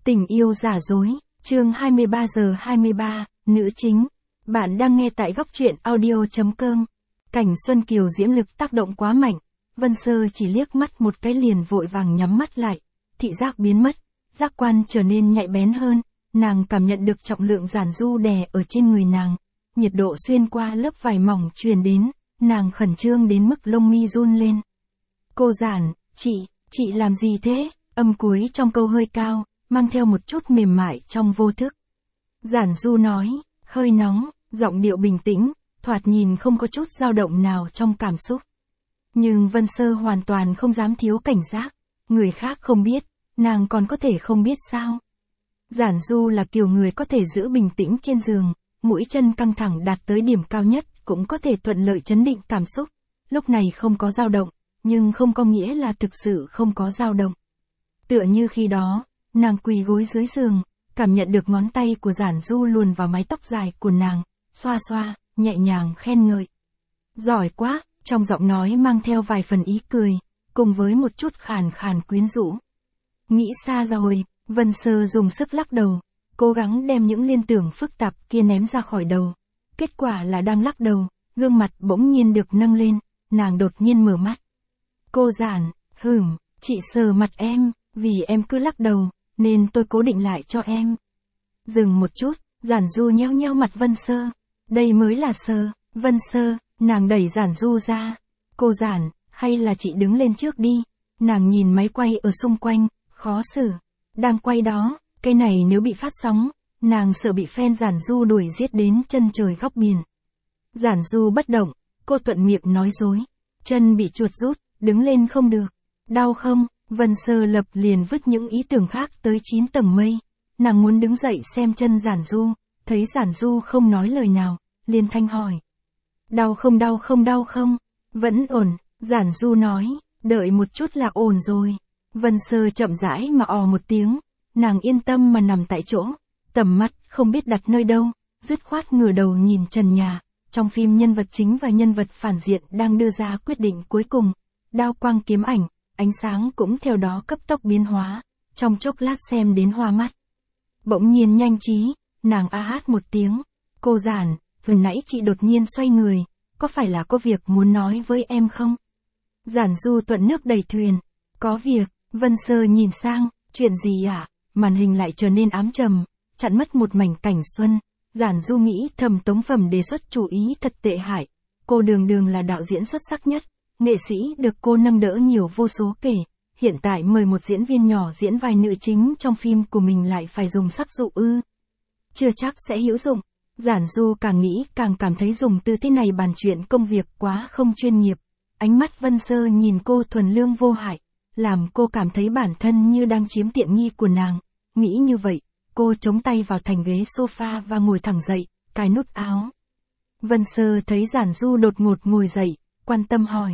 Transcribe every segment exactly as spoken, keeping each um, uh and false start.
Tình yêu giả dối, chương hai mươi ba giờ hai mươi ba, nữ chính. Bạn đang nghe tại góc truyện audio.com. Cảnh Xuân Kiều diễm lực tác động quá mạnh. Vân Sơ chỉ liếc mắt một cái liền vội vàng nhắm mắt lại. Thị giác biến mất, giác quan trở nên nhạy bén hơn. Nàng cảm nhận được trọng lượng giản du đè ở trên người nàng. Nhiệt độ xuyên qua lớp vải mỏng truyền đến. Nàng khẩn trương đến mức lông mi run lên. Cô Giản, chị, chị làm gì thế? Âm cuối trong câu hơi cao, mang theo một chút mềm mại trong vô thức. Giản du nói, hơi nóng, giọng điệu bình tĩnh, thoạt nhìn không có chút dao động nào trong cảm xúc. Nhưng Vân Sơ hoàn toàn không dám thiếu cảnh giác. Người khác không biết, nàng còn có thể không biết sao? Giản du là kiểu người có thể giữ bình tĩnh trên giường, mũi chân căng thẳng đạt tới điểm cao nhất, cũng có thể thuận lợi chấn định cảm xúc. Lúc này không có dao động, nhưng không có nghĩa là thực sự không có dao động. Tựa như khi đó, nàng quỳ gối dưới giường, cảm nhận được ngón tay của Giản du luồn vào mái tóc dài của nàng, xoa xoa, nhẹ nhàng khen ngợi. Giỏi quá, trong giọng nói mang theo vài phần ý cười, cùng với một chút khàn khàn quyến rũ. Nghĩ xa rồi, Vân Sơ dùng sức lắc đầu, cố gắng đem những liên tưởng phức tạp kia ném ra khỏi đầu. Kết quả là đang lắc đầu, gương mặt bỗng nhiên được nâng lên, nàng đột nhiên mở mắt. Cô Giản, hửm, chị sờ mặt em, vì em cứ lắc đầu, nên tôi cố định lại cho em. Dừng một chút, Giản du nheo nheo mặt Vân Sơ. Đây mới là sờ, Vân Sơ, nàng đẩy Giản du ra. Cô Giản, hay là chị đứng lên trước đi. Nàng nhìn máy quay ở xung quanh, khó xử. Đang quay đó, cái này nếu bị phát sóng, nàng sợ bị fan Giản du đuổi giết đến chân trời góc biển. Giản du bất động, cô thuận miệng nói dối. Chân bị chuột rút, đứng lên không được. Đau không? Vân Sơ lập liền vứt những ý tưởng khác tới chín tầng mây. Nàng muốn đứng dậy xem chân Giản du, thấy Giản du không nói lời nào, liền thanh hỏi. Đau không đau không đau không? Vẫn ổn, Giản du nói, đợi một chút là ổn rồi. Vân Sơ chậm rãi mà ò một tiếng, nàng yên tâm mà nằm tại chỗ, tầm mắt không biết đặt nơi đâu, dứt khoát ngửa đầu nhìn trần nhà. Trong phim nhân vật chính và nhân vật phản diện đang đưa ra quyết định cuối cùng, đao quang kiếm ảnh, ánh sáng cũng theo đó cấp tốc biến hóa, trong chốc lát xem đến hoa mắt. Bỗng nhiên nhanh trí, nàng a hát một tiếng, cô Giản, vừa nãy chị đột nhiên xoay người, có phải là có việc muốn nói với em không? Giản du thuận nước đẩy thuyền, có việc. Vân Sơ nhìn sang, chuyện gì ạ? À? Màn hình lại trở nên ám trầm, chặn mất một mảnh cảnh xuân. Giản du nghĩ thầm Tống Phẩm đề xuất chủ ý thật tệ hại. Cô đường đường là đạo diễn xuất sắc nhất, nghệ sĩ được cô nâng đỡ nhiều vô số kể. Hiện tại mời một diễn viên nhỏ diễn vai nữ chính trong phim của mình lại phải dùng sắc dụ ư. Chưa chắc sẽ hữu dụng. Giản du càng nghĩ càng cảm thấy dùng từ thế này bàn chuyện công việc quá không chuyên nghiệp. Ánh mắt Vân Sơ nhìn cô thuần lương vô hại, làm cô cảm thấy bản thân như đang chiếm tiện nghi của nàng. Nghĩ như vậy, cô chống tay vào thành ghế sofa và ngồi thẳng dậy, cài nút áo. Vân Sơ thấy Giản du đột ngột ngồi dậy, quan tâm hỏi.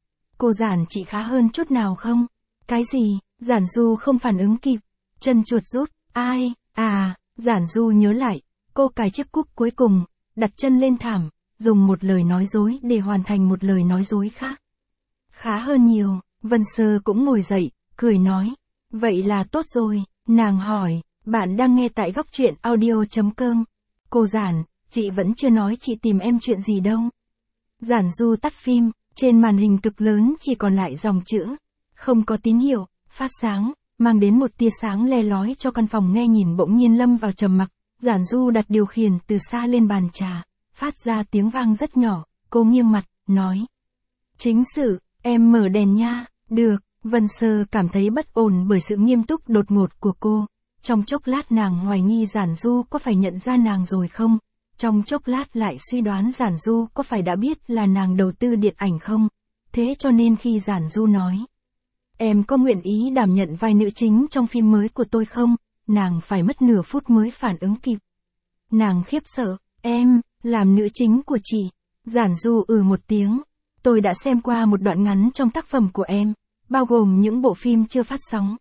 Cô Giản chị khá hơn chút nào không? Cái gì? Giản du không phản ứng kịp. Chân chuột rút, ai? À, Giản du nhớ lại, cô cài chiếc cúc cuối cùng, đặt chân lên thảm, dùng một lời nói dối để hoàn thành một lời nói dối khác. Khá hơn nhiều. Vân Sơ cũng ngồi dậy, cười nói. Vậy là tốt rồi. Nàng hỏi, bạn đang nghe tại góc truyện audio.com. Cô Giản, chị vẫn chưa nói chị tìm em chuyện gì đâu. Giản du tắt phim, trên màn hình cực lớn chỉ còn lại dòng chữ. Không có tín hiệu, phát sáng, mang đến một tia sáng le lói cho căn phòng nghe nhìn bỗng nhiên lâm vào trầm mặc. Giản du đặt điều khiển từ xa lên bàn trà, phát ra tiếng vang rất nhỏ, cô nghiêm mặt, nói. Chính sự, em mở đèn nha. Được, Vân Sơ cảm thấy bất ổn bởi sự nghiêm túc đột ngột của cô. Trong chốc lát nàng hoài nghi Giản du có phải nhận ra nàng rồi không? Trong chốc lát lại suy đoán Giản du có phải đã biết là nàng đầu tư điện ảnh không? Thế cho nên khi Giản du nói, em có nguyện ý đảm nhận vai nữ chính trong phim mới của tôi không? Nàng phải mất nửa phút mới phản ứng kịp. Nàng khiếp sợ, em, làm nữ chính của chị. Giản du ừ một tiếng. Tôi đã xem qua một đoạn ngắn trong tác phẩm của em, bao gồm những bộ phim chưa phát sóng.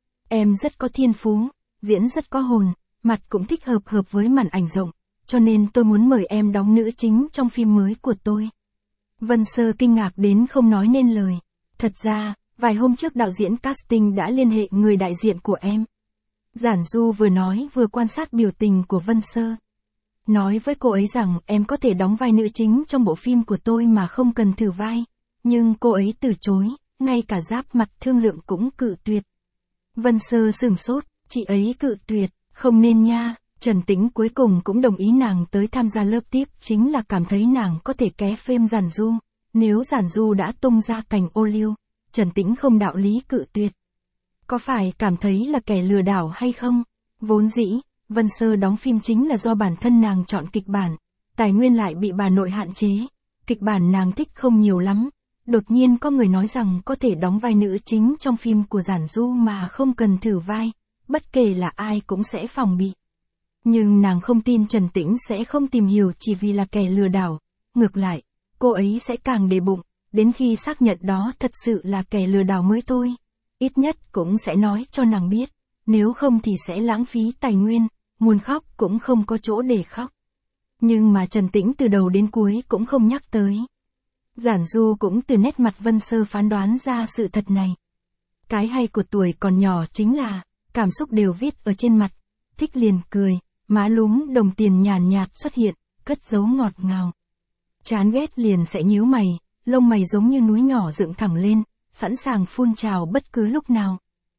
Em rất có thiên phú, diễn rất có hồn, mặt cũng thích hợp hợp với màn ảnh rộng, cho nên tôi muốn mời em đóng nữ chính trong phim mới của tôi. Vân Sơ kinh ngạc đến không nói nên lời. Thật ra, vài hôm trước đạo diễn casting đã liên hệ người đại diện của em. Giản Du vừa nói vừa quan sát biểu tình của Vân Sơ. Nói với cô ấy rằng em có thể đóng vai nữ chính trong bộ phim của tôi mà không cần thử vai. Nhưng cô ấy từ chối, ngay cả giáp mặt thương lượng cũng cự tuyệt. Vân Sơ sửng sốt, chị ấy cự tuyệt, không nên nha. Trần Tĩnh cuối cùng cũng đồng ý nàng tới tham gia lớp tiếp chính là cảm thấy nàng có thể ké phêm Giản Du. Nếu Giản Du đã tung ra cành ô liu, Trần Tĩnh không đạo lý cự tuyệt. Có phải cảm thấy là kẻ lừa đảo hay không? Vốn dĩ, Vân Sơ đóng phim chính là do bản thân nàng chọn kịch bản. Tài nguyên lại bị bà nội hạn chế. Kịch bản nàng thích không nhiều lắm. Đột nhiên có người nói rằng có thể đóng vai nữ chính trong phim của Giản Du mà không cần thử vai. Bất kể là ai cũng sẽ phòng bị. Nhưng nàng không tin Trần Tĩnh sẽ không tìm hiểu chỉ vì là kẻ lừa đảo. Ngược lại, cô ấy sẽ càng để bụng, đến khi xác nhận đó thật sự là kẻ lừa đảo mới thôi. Ít nhất cũng sẽ nói cho nàng biết, nếu không thì sẽ lãng phí tài nguyên, muốn khóc cũng không có chỗ để khóc. Nhưng mà Trần Tĩnh từ đầu đến cuối cũng không nhắc tới. Giản Du cũng từ nét mặt Vân Sơ phán đoán ra sự thật này. Cái hay của tuổi còn nhỏ chính là, cảm xúc đều viết ở trên mặt, thích liền cười, má lúm đồng tiền nhàn nhạt xuất hiện, cất giấu ngọt ngào. Chán ghét liền sẽ nhíu mày, lông mày giống như núi nhỏ dựng thẳng lên, sẵn sàng phun trào bất cứ lúc nào.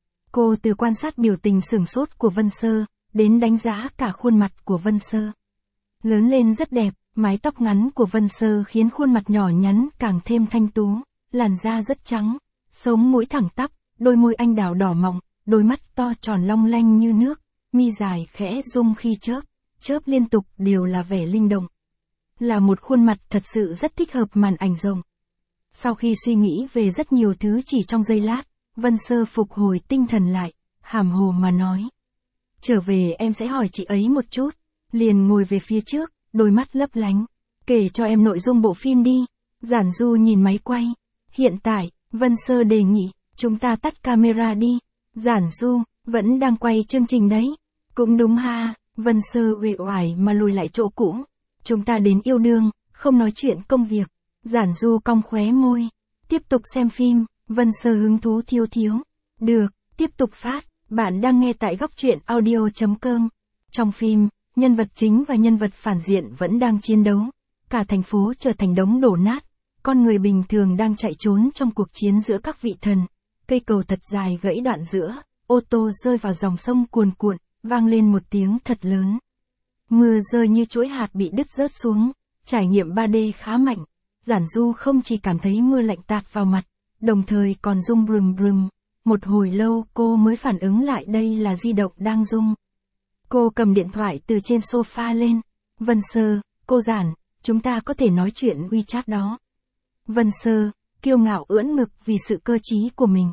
Cô từ quan sát biểu tình sửng sốt của Vân Sơ, đến đánh giá cả khuôn mặt của Vân Sơ. Lớn lên rất đẹp, mái tóc ngắn của Vân Sơ khiến khuôn mặt nhỏ nhắn càng thêm thanh tú, làn da rất trắng, sống mũi thẳng tắp, đôi môi anh đào đỏ mọng, đôi mắt to tròn long lanh như nước, mi dài khẽ rung khi chớp, chớp liên tục đều là vẻ linh động. Là một khuôn mặt thật sự rất thích hợp màn ảnh rộng. Sau khi suy nghĩ về rất nhiều thứ chỉ trong giây lát, Vân Sơ phục hồi tinh thần lại, hàm hồ mà nói. Trở về em sẽ hỏi chị ấy một chút, liền ngồi về phía trước, đôi mắt lấp lánh. Kể cho em nội dung bộ phim đi. Giản Du nhìn máy quay. Hiện tại, Vân Sơ đề nghị, chúng ta tắt camera đi. Giản Du, vẫn đang quay chương trình đấy. Cũng đúng ha, Vân Sơ uể oải mà lùi lại chỗ cũ. Chúng ta đến yêu đương, không nói chuyện công việc. Giản Du cong khóe môi. Tiếp tục xem phim, Vân Sơ hứng thú thiếu thiếu. Được, tiếp tục phát, bạn đang nghe tại góc truyện audio chấm com. Trong phim, nhân vật chính và nhân vật phản diện vẫn đang chiến đấu. Cả thành phố trở thành đống đổ nát. Con người bình thường đang chạy trốn trong cuộc chiến giữa các vị thần. Cây cầu thật dài gãy đoạn giữa, ô tô rơi vào dòng sông cuồn cuộn, vang lên một tiếng thật lớn. Mưa rơi như chuỗi hạt bị đứt rớt xuống, trải nghiệm ba D khá mạnh. Giản Du không chỉ cảm thấy mưa lạnh tạt vào mặt, đồng thời còn rung brum brum. Một hồi lâu cô mới phản ứng lại đây là di động đang rung. Cô cầm điện thoại từ trên sofa lên. Vân Sơ, cô Giản, chúng ta có thể nói chuyện WeChat đó. Vân Sơ, kiêu ngạo ưỡn ngực vì sự cơ trí của mình.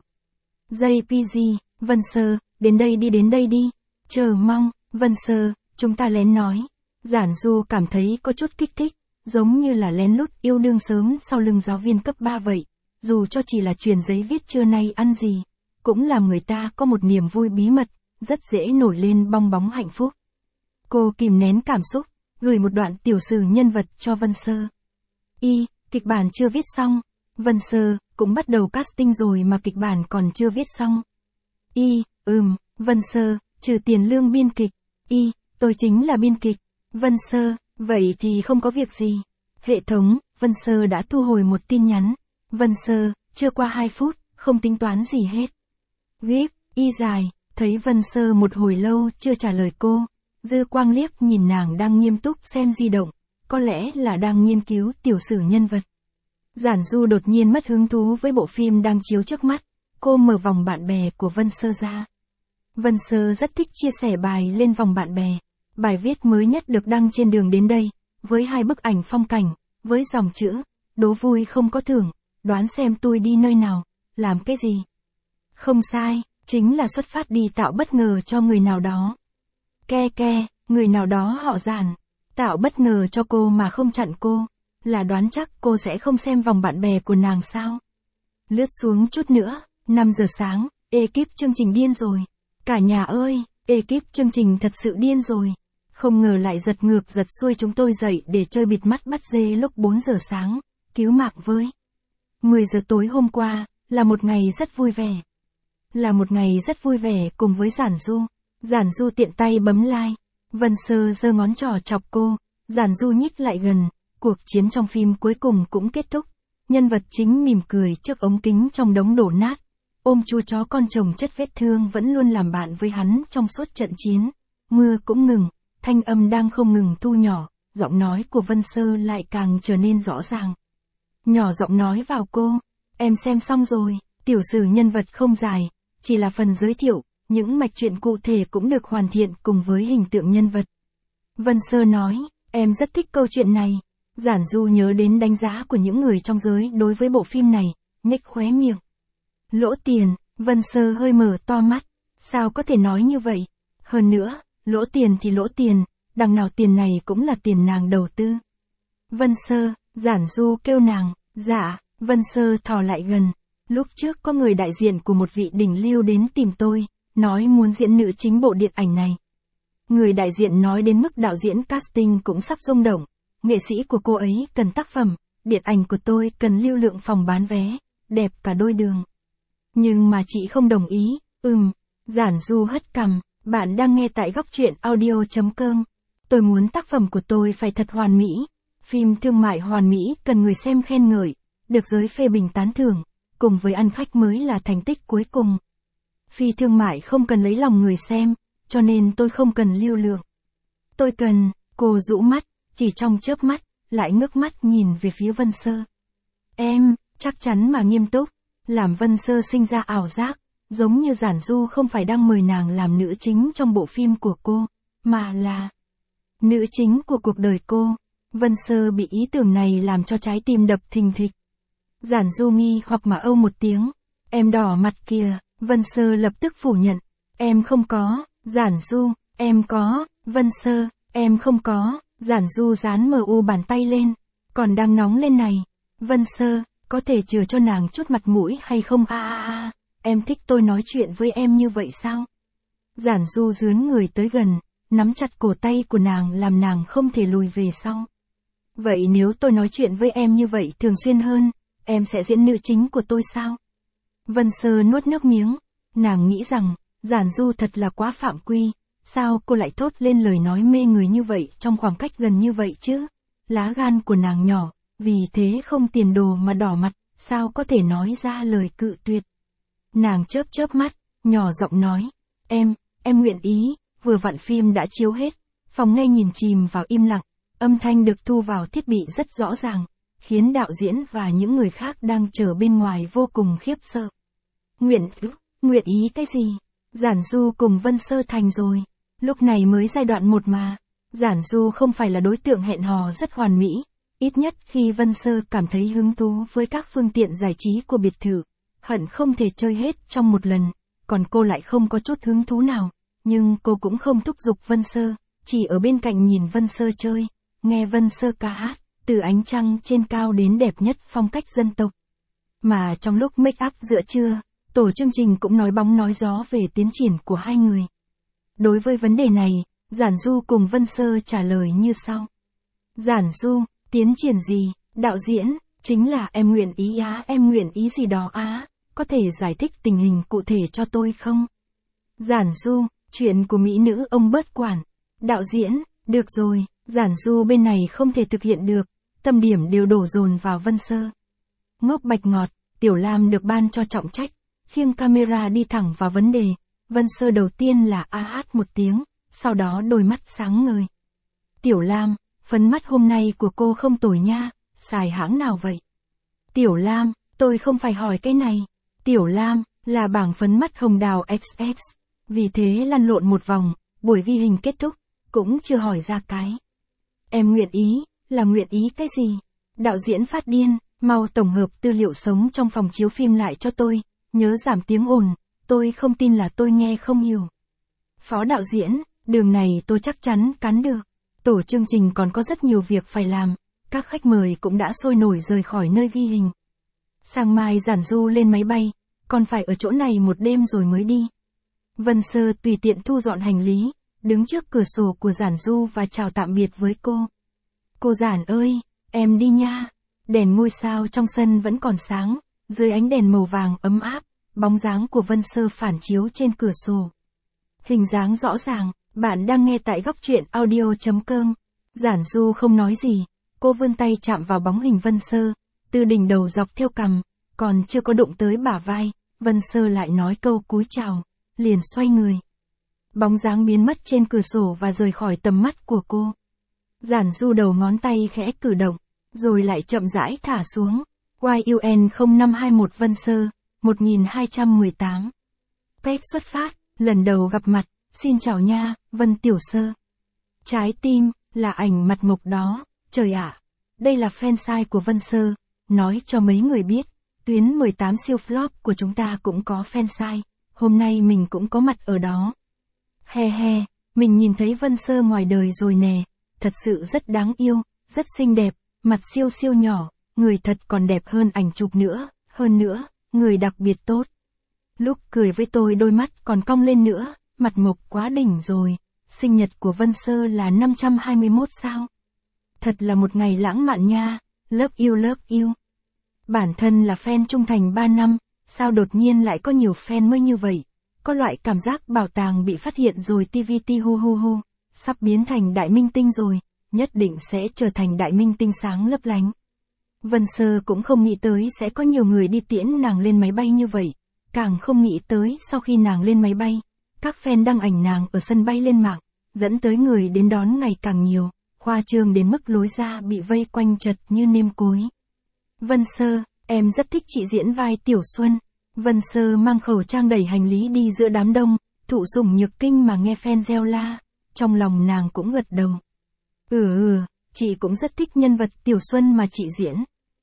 gi pê giê, Vân Sơ, đến đây đi đến đây đi. Chờ mong, Vân Sơ, chúng ta lén nói. Giản Du cảm thấy có chút kích thích, giống như là lén lút yêu đương sớm sau lưng giáo viên cấp ba vậy. Dù cho chỉ là truyền giấy viết trưa nay ăn gì, cũng làm người ta có một niềm vui bí mật, rất dễ nổi lên bong bóng hạnh phúc. Cô kìm nén cảm xúc, gửi một đoạn tiểu sử nhân vật cho Vân Sơ. Y, kịch bản chưa viết xong. Vân Sơ, cũng bắt đầu casting rồi mà kịch bản còn chưa viết xong. Y, ừm, Vân Sơ, trừ tiền lương biên kịch. Y, tôi chính là biên kịch. Vân Sơ, vậy thì không có việc gì. Hệ thống, Vân Sơ đã thu hồi một tin nhắn. Vân Sơ, chưa qua hai phút, không tính toán gì hết. Gíp, Y dài, thấy Vân Sơ một hồi lâu chưa trả lời cô. Dư quang liếc nhìn nàng đang nghiêm túc xem di động, có lẽ là đang nghiên cứu tiểu sử nhân vật. Giản Du đột nhiên mất hứng thú với bộ phim đang chiếu trước mắt, cô mở vòng bạn bè của Vân Sơ ra. Vân Sơ rất thích chia sẻ bài lên vòng bạn bè. Bài viết mới nhất được đăng trên đường đến đây, với hai bức ảnh phong cảnh, với dòng chữ, đố vui không có thưởng, đoán xem tôi đi nơi nào, làm cái gì. Không sai, chính là xuất phát đi tạo bất ngờ cho người nào đó. Ke ke, người nào đó họ Giản, tạo bất ngờ cho cô mà không chặn cô, là đoán chắc cô sẽ không xem vòng bạn bè của nàng sao. Lướt xuống chút nữa, năm giờ sáng, ekip chương trình điên rồi. Cả nhà ơi, ekip chương trình thật sự điên rồi. Không ngờ lại giật ngược giật xuôi chúng tôi dậy để chơi bịt mắt bắt dê lúc bốn giờ sáng, cứu mạng với. mười giờ tối hôm qua, là một ngày rất vui vẻ. Là một ngày rất vui vẻ cùng với Giản Du. Giản Du tiện tay bấm like. Vân Sơ giơ ngón trỏ chọc cô. Giản Du nhích lại gần. Cuộc chiến trong phim cuối cùng cũng kết thúc. Nhân vật chính mỉm cười trước ống kính trong đống đổ nát. Ôm chú chó con chồng chất vết thương vẫn luôn làm bạn với hắn trong suốt trận chiến. Mưa cũng ngừng. Thanh âm đang không ngừng thu nhỏ. Giọng nói của Vân Sơ lại càng trở nên rõ ràng. Nhỏ giọng nói vào cô. Em xem xong rồi. Tiểu sử nhân vật không dài. Chỉ là phần giới thiệu. Những mạch truyện cụ thể cũng được hoàn thiện cùng với hình tượng nhân vật. Vân Sơ nói. Em rất thích câu chuyện này. Giản Du nhớ đến đánh giá của những người trong giới đối với bộ phim này. Nhếch khóe miệng. Lỗ tiền. Vân Sơ hơi mở to mắt. Sao có thể nói như vậy? Hơn nữa, lỗ tiền thì lỗ tiền. Đằng nào tiền này cũng là tiền nàng đầu tư. Vân Sơ. Giản Du kêu nàng. Dạ. Vân Sơ thò lại gần. Lúc trước có người đại diện của một vị đỉnh lưu đến tìm tôi. Nói muốn diễn nữ chính bộ điện ảnh này. Người đại diện nói đến mức đạo diễn casting cũng sắp rung động. Nghệ sĩ của cô ấy cần tác phẩm. Điện ảnh của tôi cần lưu lượng phòng bán vé. Đẹp cả đôi đường. Nhưng mà chị không đồng ý. Ừm. Giản Du hất cằm. Bạn đang nghe tại góc truyện audio chấm com. Tôi muốn tác phẩm của tôi phải thật hoàn mỹ. Phim thương mại hoàn mỹ cần người xem khen ngợi. Được giới phê bình tán thưởng. Cùng với ăn khách mới là thành tích cuối cùng. Phi thương mại không cần lấy lòng người xem. Cho nên tôi không cần lưu lượng. Tôi cần. Cô rũ mắt. Chỉ trong chớp mắt. Lại ngước mắt nhìn về phía Vân Sơ. Em. Chắc chắn mà nghiêm túc. Làm Vân Sơ sinh ra ảo giác. Giống như Giản Du không phải đang mời nàng làm nữ chính trong bộ phim của cô. Mà là nữ chính của cuộc đời cô. Vân Sơ bị ý tưởng này làm cho trái tim đập thình thịch. Giản Du nghi hoặc mà âu một tiếng. Em đỏ mặt kìa. Vân Sơ lập tức phủ nhận. Em không có. Giản Du. Em có. Vân Sơ. Em không có. Giản Du dán mờ u bàn tay lên. Còn đang nóng lên này. Vân Sơ. Có thể chừa cho nàng chút mặt mũi hay không a a a. Em thích tôi nói chuyện với em như vậy sao? Giản Du dướn người tới gần. Nắm chặt cổ tay của nàng làm nàng không thể lùi về sau. Vậy nếu tôi nói chuyện với em như vậy thường xuyên hơn. Em sẽ diễn nữ chính của tôi sao? Vân Sơ nuốt nước miếng. Nàng nghĩ rằng. Giản Du thật là quá phạm quy. Sao cô lại thốt lên lời nói mê người như vậy trong khoảng cách gần như vậy chứ? Lá gan của nàng nhỏ. Vì thế không tiền đồ mà đỏ mặt. Sao có thể nói ra lời cự tuyệt? Nàng chớp chớp mắt. Nhỏ giọng nói. Em, em nguyện ý. Vừa vặn phim đã chiếu hết. Phòng ngay nhìn chìm vào im lặng. Âm thanh được thu vào thiết bị rất rõ ràng. Khiến đạo diễn và những người khác đang chờ bên ngoài vô cùng khiếp sợ. Nguyện, nguyện ý cái gì? Giản Du cùng Vân Sơ thành rồi. Lúc này mới giai đoạn một mà. Giản Du không phải là đối tượng hẹn hò rất hoàn mỹ. Ít nhất khi Vân Sơ cảm thấy hứng thú với các phương tiện giải trí của biệt thự. Hận không thể chơi hết trong một lần. Còn cô lại không có chút hứng thú nào. Nhưng cô cũng không thúc giục Vân Sơ. Chỉ ở bên cạnh nhìn Vân Sơ chơi. Nghe Vân Sơ ca hát. Từ ánh trăng trên cao đến đẹp nhất phong cách dân tộc. Mà trong lúc make up giữa trưa. Tổ chương trình cũng nói bóng nói gió về tiến triển của hai người. Đối với vấn đề này, Giản Du cùng Vân Sơ trả lời như sau. Giản Du, tiến triển gì? Đạo diễn, chính là em nguyện ý á, em nguyện ý gì đó á, có thể giải thích tình hình cụ thể cho tôi không? Giản Du, chuyện của mỹ nữ ông bớt quản. Đạo diễn, được rồi, Giản Du bên này không thể thực hiện được, tâm điểm đều đổ dồn vào Vân Sơ. Ngốc bạch ngọt, Tiểu Lam được ban cho trọng trách, khiêng camera đi thẳng vào vấn đề. Vân Sơ đầu tiên là a hát một tiếng, sau đó đôi mắt sáng ngời. Tiểu Lam, phấn mắt hôm nay của cô không tồi nha, xài hãng nào vậy? Tiểu Lam, tôi không phải hỏi cái này. Tiểu Lam, là bảng phấn mắt hồng đào ích ích. Vì thế lăn lộn một vòng, buổi ghi hình kết thúc, cũng chưa hỏi ra cái. Em nguyện ý, là nguyện ý cái gì? Đạo diễn phát điên, mau tổng hợp tư liệu sống trong phòng chiếu phim lại cho tôi, nhớ giảm tiếng ồn, tôi không tin là tôi nghe không hiểu. Phó đạo diễn, đường này tôi chắc chắn cắn được. Tổ chương trình còn có rất nhiều việc phải làm, các khách mời cũng đã sôi nổi rời khỏi nơi ghi hình. Sáng mai Giản Du lên máy bay, còn phải ở chỗ này một đêm rồi mới đi. Vân Sơ tùy tiện thu dọn hành lý, đứng trước cửa sổ của Giản Du và chào tạm biệt với cô. Cô Giản ơi, em đi nha. Đèn ngôi sao trong sân vẫn còn sáng, dưới ánh đèn màu vàng ấm áp, bóng dáng của Vân Sơ phản chiếu trên cửa sổ. Hình dáng rõ ràng, bạn đang nghe tại góc truyện audio chấm com. Giản Du không nói gì, cô vươn tay chạm vào bóng hình Vân Sơ, từ đỉnh đầu dọc theo cằm, còn chưa có đụng tới bả vai, Vân Sơ lại nói câu cúi chào, liền xoay người. Bóng dáng biến mất trên cửa sổ và rời khỏi tầm mắt của cô. Giản Du đầu ngón tay khẽ cử động, rồi lại chậm rãi thả xuống. Y U N không năm hai mốt Vân Sơ, một nghìn hai trăm mười tám. Page xuất phát, lần đầu gặp mặt, xin chào nha, Vân Tiểu Sơ. Trái tim, là ảnh mặt mộc đó, trời ạ. Đây là fansite của Vân Sơ, nói cho mấy người biết, tuyến mười tám siêu flop của chúng ta cũng có fansite, hôm nay mình cũng có mặt ở đó. He he, mình nhìn thấy Vân Sơ ngoài đời rồi nè, thật sự rất đáng yêu, rất xinh đẹp, mặt siêu siêu nhỏ, người thật còn đẹp hơn ảnh chụp nữa, hơn nữa, người đặc biệt tốt. Lúc cười với tôi đôi mắt còn cong lên nữa, mặt mộc quá đỉnh rồi, sinh nhật của Vân Sơ là năm trăm hai mươi mốt sao. Thật là một ngày lãng mạn nha, love you love you. Bản thân là fan trung thành ba năm, sao đột nhiên lại có nhiều fan mới như vậy, có loại cảm giác bảo tàng bị phát hiện rồi tê vê tê hu hu hu, sắp biến thành đại minh tinh rồi, nhất định sẽ trở thành đại minh tinh sáng lấp lánh. Vân Sơ cũng không nghĩ tới sẽ có nhiều người đi tiễn nàng lên máy bay như vậy, càng không nghĩ tới sau khi nàng lên máy bay, các fan đăng ảnh nàng ở sân bay lên mạng, dẫn tới người đến đón ngày càng nhiều, khoa trương đến mức lối ra bị vây quanh chật như nêm cối. Vân Sơ, em rất thích chị diễn vai Tiểu Xuân. Vân Sơ mang khẩu trang đẩy hành lý đi giữa đám đông, thụ sủng nhược kinh mà nghe fan reo la, trong lòng nàng cũng gật đầu. Ừ ừ, chị cũng rất thích nhân vật Tiểu Xuân mà chị diễn.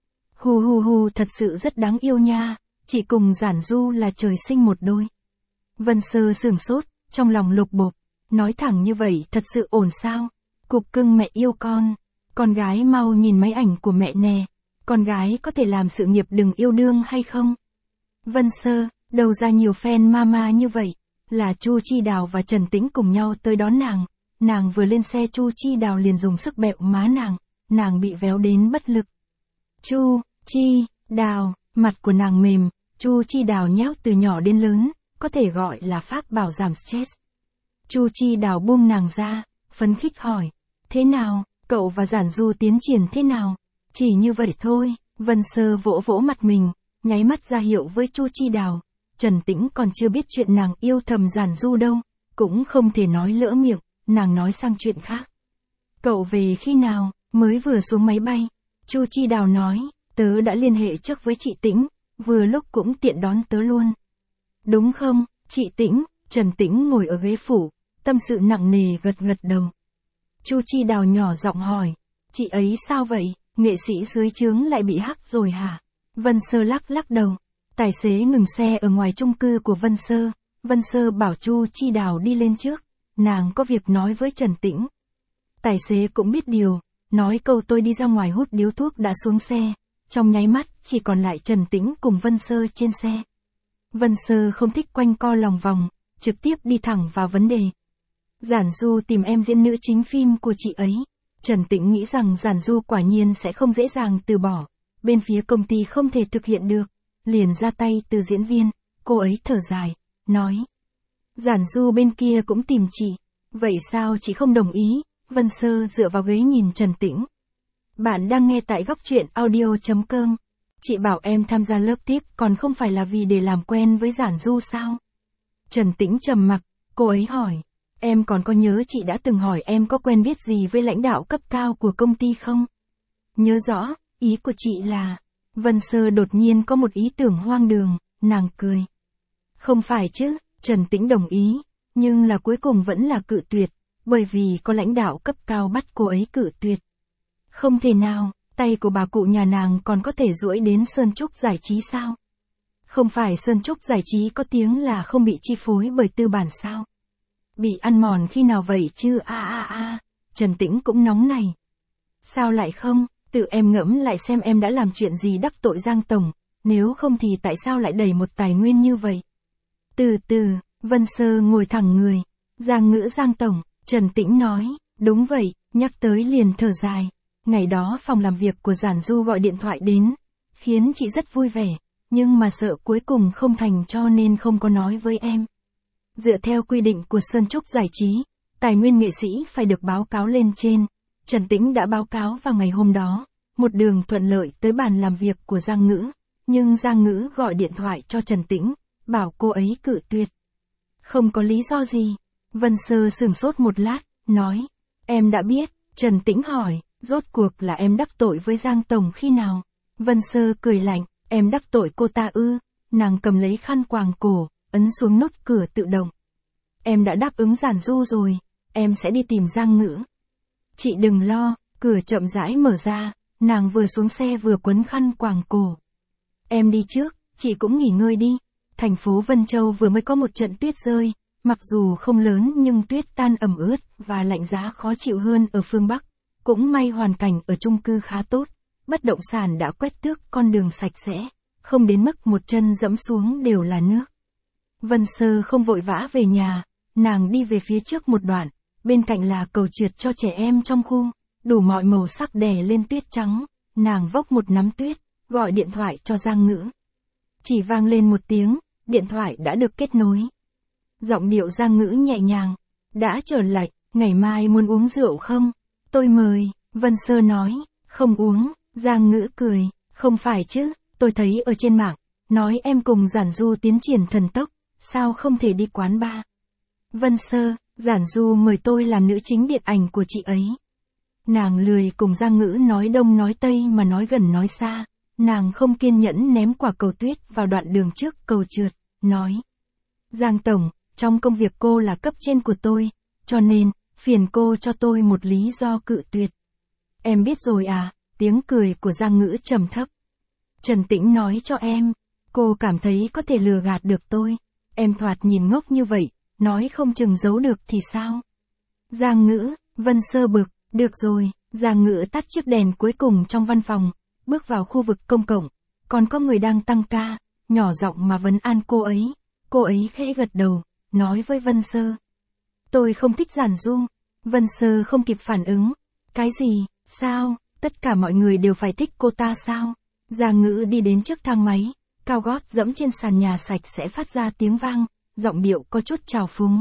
Hu hu hu, thật sự rất đáng yêu nha, chị cùng Giản Du là trời sinh một đôi. Vân Sơ sửng sốt, trong lòng lục bộp, nói thẳng như vậy thật sự ổn sao? Cục cưng mẹ yêu con, con gái mau nhìn máy ảnh của mẹ nè, con gái có thể làm sự nghiệp đừng yêu đương hay không? Vân Sơ, đầu ra nhiều fan mama như vậy, là Chu Chi Đào và Trần Tĩnh cùng nhau tới đón nàng, nàng vừa lên xe Chu Chi Đào liền dùng sức bẹo má nàng, nàng bị véo đến bất lực. Chu Chi Đào, mặt của nàng mềm, Chu Chi Đào nhéo từ nhỏ đến lớn, có thể gọi là pháp bảo giảm stress. Chu Chi Đào buông nàng ra, phấn khích hỏi, thế nào, cậu và Giản Du tiến triển thế nào? Chỉ như vậy thôi, Vân Sơ vỗ vỗ mặt mình, nháy mắt ra hiệu với Chu Chi Đào, Trần Tĩnh còn chưa biết chuyện nàng yêu thầm Giản Du đâu, cũng không thể nói lỡ miệng, nàng nói sang chuyện khác. Cậu về khi nào, mới vừa xuống máy bay? Chu Chi Đào nói, tớ đã liên hệ trước với chị Tĩnh, vừa lúc cũng tiện đón tớ luôn. Đúng không, chị Tĩnh? Trần Tĩnh ngồi ở ghế phủ, tâm sự nặng nề gật gật đầu. Chu Chi Đào nhỏ giọng hỏi, chị ấy sao vậy, nghệ sĩ dưới trướng lại bị hack rồi hả? Vân Sơ lắc lắc đầu, tài xế ngừng xe ở ngoài chung cư của Vân Sơ, Vân Sơ bảo Chu Chi Đào đi lên trước, nàng có việc nói với Trần Tĩnh. Tài xế cũng biết điều, nói câu tôi đi ra ngoài hút điếu thuốc đã xuống xe, trong nháy mắt chỉ còn lại Trần Tĩnh cùng Vân Sơ trên xe. Vân Sơ không thích quanh co lòng vòng, trực tiếp đi thẳng vào vấn đề. Giản Du tìm em diễn nữ chính phim của chị ấy. Trần Tĩnh nghĩ rằng Giản Du quả nhiên sẽ không dễ dàng từ bỏ, bên phía công ty không thể thực hiện được, liền ra tay từ diễn viên, cô ấy thở dài, nói. Giản Du bên kia cũng tìm chị, vậy sao chị không đồng ý? Vân Sơ dựa vào ghế nhìn Trần Tĩnh. Bạn đang nghe tại góc truyện audio chấm com. Chị bảo em tham gia lớp tiếp còn không phải là vì để làm quen với Giản Du sao? Trần Tĩnh trầm mặc, cô ấy hỏi, em còn có nhớ chị đã từng hỏi em có quen biết gì với lãnh đạo cấp cao của công ty không? Nhớ rõ, ý của chị là, Vân Sơ đột nhiên có một ý tưởng hoang đường, nàng cười. Không phải chứ, Trần Tĩnh đồng ý, nhưng là cuối cùng vẫn là cự tuyệt, bởi vì có lãnh đạo cấp cao bắt cô ấy cự tuyệt. Không thể nào, tay của bà cụ nhà nàng còn có thể duỗi đến Sơn Trúc Giải Trí sao? Không phải Sơn Trúc Giải Trí có tiếng là không bị chi phối bởi tư bản sao? Bị ăn mòn khi nào vậy chứ? A a a, Trần Tĩnh cũng nóng này. Sao lại không, tự em ngẫm lại xem em đã làm chuyện gì đắc tội Giang Tổng, nếu không thì tại sao lại đẩy một tài nguyên như vậy? Từ từ, Vân Sơ ngồi thẳng người. Giang ngữ Giang Tổng, Trần Tĩnh nói, đúng vậy, nhắc tới liền thở dài. Ngày đó phòng làm việc của Giản Du gọi điện thoại đến, khiến chị rất vui vẻ, nhưng mà sợ cuối cùng không thành cho nên không có nói với em. Dựa theo quy định của Sơn Trúc Giải trí, tài nguyên nghệ sĩ phải được báo cáo lên trên. Trần Tĩnh đã báo cáo vào ngày hôm đó, một đường thuận lợi tới bàn làm việc của Giang Ngữ, nhưng Giang Ngữ gọi điện thoại cho Trần Tĩnh, bảo cô ấy cự tuyệt. Không có lý do gì. Vân Sơ sửng sốt một lát, nói, em đã biết. Trần Tĩnh hỏi, rốt cuộc là em đắc tội với Giang Tổng khi nào? Vân Sơ cười lạnh, em đắc tội cô ta ư? Nàng cầm lấy khăn quàng cổ, ấn xuống nút cửa tự động. Em đã đáp ứng Giản Du rồi, em sẽ đi tìm Giang Ngữ. Chị đừng lo, cửa chậm rãi mở ra, nàng vừa xuống xe vừa quấn khăn quàng cổ. Em đi trước, chị cũng nghỉ ngơi đi. Thành phố Vân Châu vừa mới có một trận tuyết rơi, mặc dù không lớn nhưng tuyết tan ẩm ướt và lạnh giá khó chịu hơn ở phương Bắc. Cũng may hoàn cảnh ở chung cư khá tốt, bất động sản đã quét tước con đường sạch sẽ, không đến mức một chân dẫm xuống đều là nước. Vân Sơ không vội vã về nhà, nàng đi về phía trước một đoạn, bên cạnh là cầu trượt cho trẻ em trong khu, đủ mọi màu sắc đè lên tuyết trắng, nàng vốc một nắm tuyết, gọi điện thoại cho Giang Ngữ. Chỉ vang lên một tiếng, điện thoại đã được kết nối. Giọng điệu Giang Ngữ nhẹ nhàng, đã trở lại, ngày mai muốn uống rượu không? Tôi mời, Vân Sơ nói, không uống, Giang Ngữ cười, không phải chứ, tôi thấy ở trên mạng, nói em cùng Giản Du tiến triển thần tốc, sao không thể đi quán bar? Vân Sơ, Giản Du mời tôi làm nữ chính điện ảnh của chị ấy. Nàng lười cùng Giang Ngữ nói đông nói tây mà nói gần nói xa, nàng không kiên nhẫn ném quả cầu tuyết vào đoạn đường trước cầu trượt, nói. Giang Tổng, trong công việc cô là cấp trên của tôi, cho nên, phiền cô cho tôi một lý do cự tuyệt. Em biết rồi à, tiếng cười của Giang Ngữ trầm thấp. Trần Tĩnh nói cho em, cô cảm thấy có thể lừa gạt được tôi. Em thoạt nhìn ngốc như vậy, nói không chừng giấu được thì sao? Giang Ngữ, Vân Sơ bực, được rồi, Giang Ngữ tắt chiếc đèn cuối cùng trong văn phòng, bước vào khu vực công cộng, còn có người đang tăng ca, nhỏ giọng mà vấn an cô ấy. Cô ấy khẽ gật đầu, nói với Vân Sơ. Tôi không thích Giản Du. Vân Sơ không kịp phản ứng. Cái gì, sao, tất cả mọi người đều phải thích cô ta sao? Giang Ngữ đi đến trước thang máy, cao gót dẫm trên sàn nhà sạch sẽ phát ra tiếng vang, giọng điệu có chút trào phúng.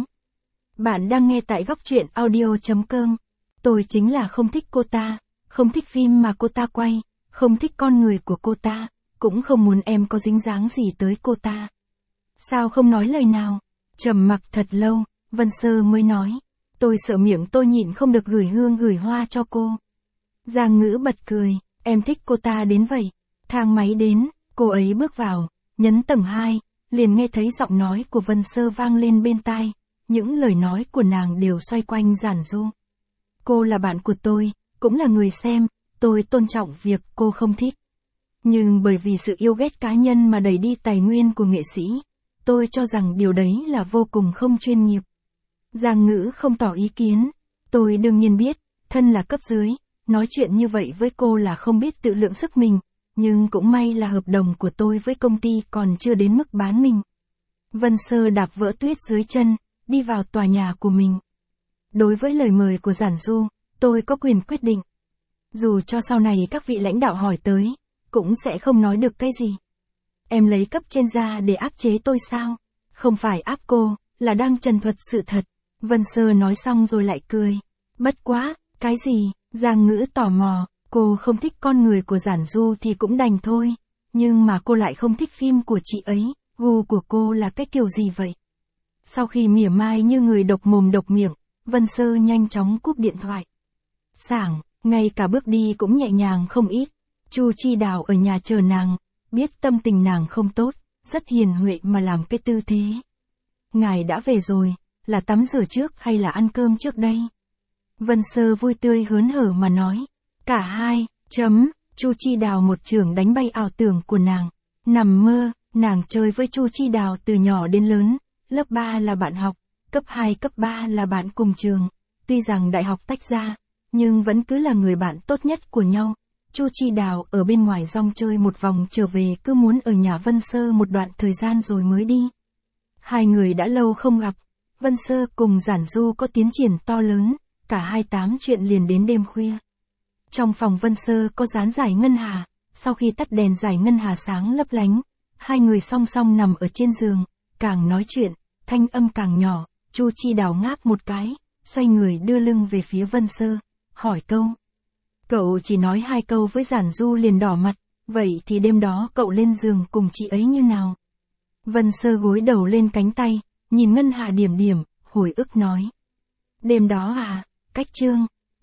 Bạn đang nghe tại góc truyện audio chấm com. Tôi chính là không thích cô ta, không thích phim mà cô ta quay, không thích con người của cô ta, cũng không muốn em có dính dáng gì tới cô ta. Sao không nói lời nào? Trầm mặc thật lâu, Vân Sơ mới nói. Tôi sợ miệng tôi nhịn không được gửi hương gửi hoa cho cô. Giang Ngữ bật cười, em thích cô ta đến vậy. Thang máy đến, cô ấy bước vào, nhấn tầng hai, liền nghe thấy giọng nói của Vân Sơ vang lên bên tai. Những lời nói của nàng đều xoay quanh Giản Du. Cô là bạn của tôi, cũng là người xem, tôi tôn trọng việc cô không thích. Nhưng bởi vì sự yêu ghét cá nhân mà đẩy đi tài nguyên của nghệ sĩ, tôi cho rằng điều đấy là vô cùng không chuyên nghiệp. Giang Ngữ không tỏ ý kiến, tôi đương nhiên biết, thân là cấp dưới, nói chuyện như vậy với cô là không biết tự lượng sức mình, nhưng cũng may là hợp đồng của tôi với công ty còn chưa đến mức bán mình. Vân Sơ đạp vỡ tuyết dưới chân, đi vào tòa nhà của mình. Đối với lời mời của Giản Du, tôi có quyền quyết định. Dù cho sau này các vị lãnh đạo hỏi tới, cũng sẽ không nói được cái gì. Em lấy cấp trên ra để áp chế tôi sao? Không phải áp cô, là đang trần thuật sự thật. Vân Sơ nói xong rồi lại cười. Bất quá, cái gì? Giang Ngữ tò mò, cô không thích con người của Giản Du thì cũng đành thôi. Nhưng mà cô lại không thích phim của chị ấy, gu của cô là cái kiểu gì vậy? Sau khi mỉa mai như người độc mồm độc miệng, Vân Sơ nhanh chóng cúp điện thoại. Sảng, ngay cả bước đi cũng nhẹ nhàng không ít. Chu Chi Đào ở nhà chờ nàng, biết tâm tình nàng không tốt, rất hiền huệ mà làm cái tư thế. Ngài đã về rồi, là tắm rửa trước hay là ăn cơm trước đây? Vân Sơ vui tươi hớn hở mà nói. Cả hai, chấm, Chu Chi Đào một chưởng đánh bay ảo tưởng của nàng. Nằm mơ, nàng chơi với Chu Chi Đào từ nhỏ đến lớn, lớp ba là bạn học, cấp hai cấp ba là bạn cùng trường. Tuy rằng đại học tách ra, nhưng vẫn cứ là người bạn tốt nhất của nhau. Chu Chi Đào ở bên ngoài rong chơi một vòng trở về cứ muốn ở nhà Vân Sơ một đoạn thời gian rồi mới đi. Hai người đã lâu không gặp, Vân Sơ cùng Giản Du có tiến triển to lớn, cả hai tám chuyện liền đến đêm khuya. Trong phòng Vân Sơ có dán giải ngân hà, sau khi tắt đèn giải ngân hà sáng lấp lánh, hai người song song nằm ở trên giường, càng nói chuyện, thanh âm càng nhỏ, Chu Chi Đào ngáp một cái, xoay người đưa lưng về phía Vân Sơ, hỏi câu. Cậu chỉ nói hai câu với Giản Du liền đỏ mặt, vậy thì đêm đó cậu lên giường cùng chị ấy như nào? Vân Sơ gối đầu lên cánh tay, nhìn Ngân Hà điểm điểm, hồi ức nói. Đêm đó à, cách Trương